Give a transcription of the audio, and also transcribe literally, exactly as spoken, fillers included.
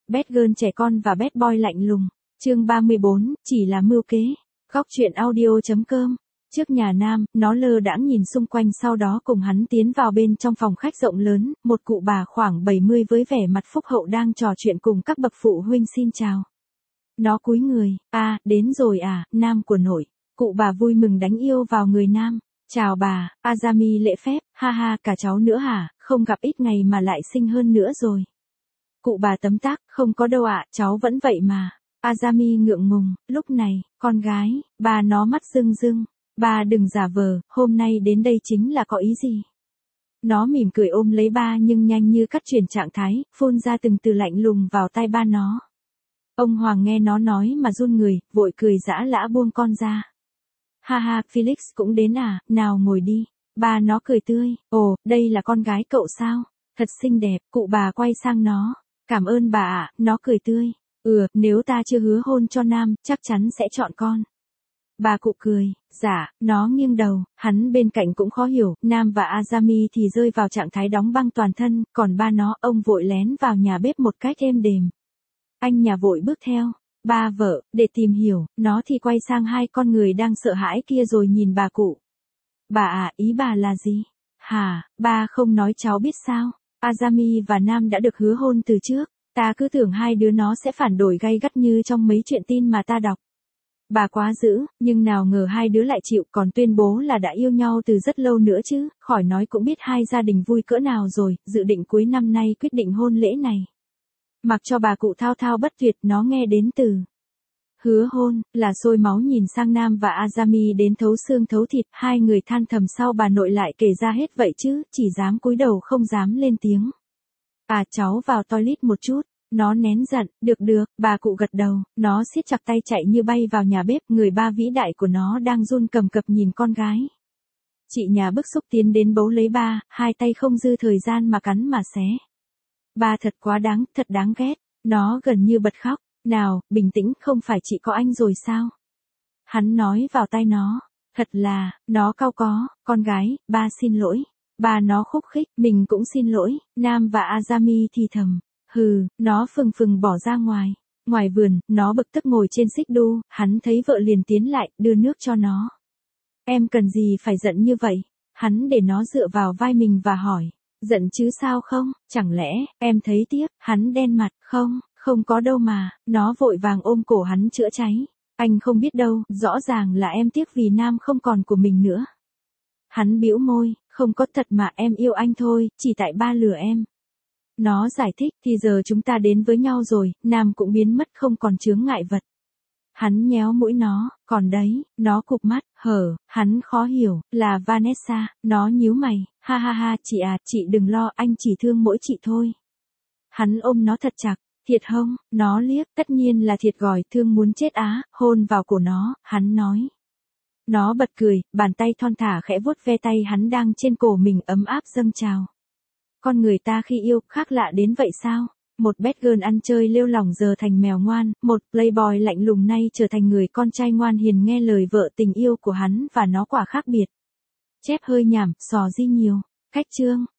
Bad girl trẻ con và bad boy lạnh lùng. Chương ba mươi bốn, chỉ là mưu kế. Góc truyện audio chấm com. Trước nhà Nam, nó lơ đãng nhìn xung quanh, sau đó cùng hắn tiến vào bên trong phòng khách rộng lớn, một cụ bà khoảng bảy mươi với vẻ mặt phúc hậu đang trò chuyện cùng các bậc phụ huynh xin chào. Nó cúi người, a, đến rồi à, Nam của nội. Cụ bà vui mừng đánh yêu vào người Nam. Chào bà, Azami lễ phép, ha ha, cả cháu nữa hả, không gặp ít ngày mà lại xinh hơn nữa rồi. Cụ bà tấm tắc, không có đâu ạ, cháu vẫn vậy mà. Azami ngượng ngùng, lúc này, con gái, bà nó mắt rưng rưng. Bà đừng giả vờ, hôm nay đến đây chính là có ý gì? Nó mỉm cười ôm lấy ba nhưng nhanh như cắt chuyển trạng thái, phun ra từng từ lạnh lùng vào tai ba nó. Ông Hoàng nghe nó nói mà run người, vội cười giã lã buông con ra. Ha ha, Felix cũng đến à, nào ngồi đi. Ba nó cười tươi, ồ, đây là con gái cậu sao? Thật xinh đẹp, cụ bà quay sang nó. Cảm ơn bà ạ, nó cười tươi. Ừ, nếu ta chưa hứa hôn cho Nam, chắc chắn sẽ chọn con. Bà cụ cười, dạ, nó nghiêng đầu, hắn bên cạnh cũng khó hiểu, Nam và Azami thì rơi vào trạng thái đóng băng toàn thân, còn ba nó, ông vội lén vào nhà bếp một cách êm đềm. Anh nhà vội bước theo, ba vợ, để tìm hiểu, nó thì quay sang hai con người đang sợ hãi kia rồi nhìn bà cụ. Bà à, ý bà là gì? Hả, ba không nói cháu biết sao? Azami và Nam đã được hứa hôn từ trước, ta cứ tưởng hai đứa nó sẽ phản đối gay gắt như trong mấy chuyện tin mà ta đọc. Bà quá dữ, nhưng nào ngờ hai đứa lại chịu, còn tuyên bố là đã yêu nhau từ rất lâu nữa chứ, khỏi nói cũng biết hai gia đình vui cỡ nào rồi, dự định cuối năm nay quyết định hôn lễ này. Mặc cho bà cụ thao thao bất tuyệt, nó nghe đến từ hứa hôn, là sôi máu nhìn sang Nam và Azami đến thấu xương thấu thịt, hai người than thầm sau bà nội lại kể ra hết vậy chứ, chỉ dám cúi đầu không dám lên tiếng. À, cháu vào toilet một chút. Nó nén giận, được được, bà cụ gật đầu, nó siết chặt tay chạy như bay vào nhà bếp, người ba vĩ đại của nó đang run cầm cập nhìn con gái. Chị nhà bức xúc tiến đến bấu lấy ba, hai tay không dư thời gian mà cắn mà xé. Ba thật quá đáng, thật đáng ghét, nó gần như bật khóc, nào, bình tĩnh, không phải chị có anh rồi sao? Hắn nói vào tai nó, thật là, nó cau có, con gái, ba xin lỗi, ba nó khúc khích, mình cũng xin lỗi, Nam và Azami thì thầm. Hừ, nó phừng phừng bỏ ra ngoài. Ngoài vườn, nó bực tức ngồi trên xích đu, hắn thấy vợ liền tiến lại, đưa nước cho nó. Em cần gì phải giận như vậy? Hắn để nó dựa vào vai mình và hỏi. Giận chứ sao không? Chẳng lẽ, em thấy tiếc? Hắn đen mặt, không, không có đâu mà. Nó vội vàng ôm cổ hắn chữa cháy. Anh không biết đâu, rõ ràng là em tiếc vì Nam không còn của mình nữa. Hắn bĩu môi, không có thật mà, em yêu anh thôi, chỉ tại ba lừa em. Nó giải thích, thì giờ chúng ta đến với nhau rồi, Nam cũng biến mất không còn chướng ngại vật. Hắn nhéo mũi nó, còn đấy, nó cụp mắt, hở, hắn khó hiểu, là Vanessa, nó nhíu mày, ha ha ha, chị à, chị đừng lo, anh chỉ thương mỗi chị thôi. Hắn ôm nó thật chặt, thiệt không, nó liếc, tất nhiên là thiệt gòi, thương muốn chết á, hôn vào cổ nó, hắn nói. Nó bật cười, bàn tay thon thả khẽ vuốt ve tay hắn đang trên cổ mình ấm áp dâng trào. Con người ta khi yêu, khác lạ đến vậy sao? Một bad girl ăn chơi lêu lỏng giờ thành mèo ngoan, một playboy lạnh lùng nay trở thành người con trai ngoan hiền nghe lời vợ, tình yêu của hắn và nó quả khác biệt. Chép hơi nhảm, xò di nhiều. Cách chương.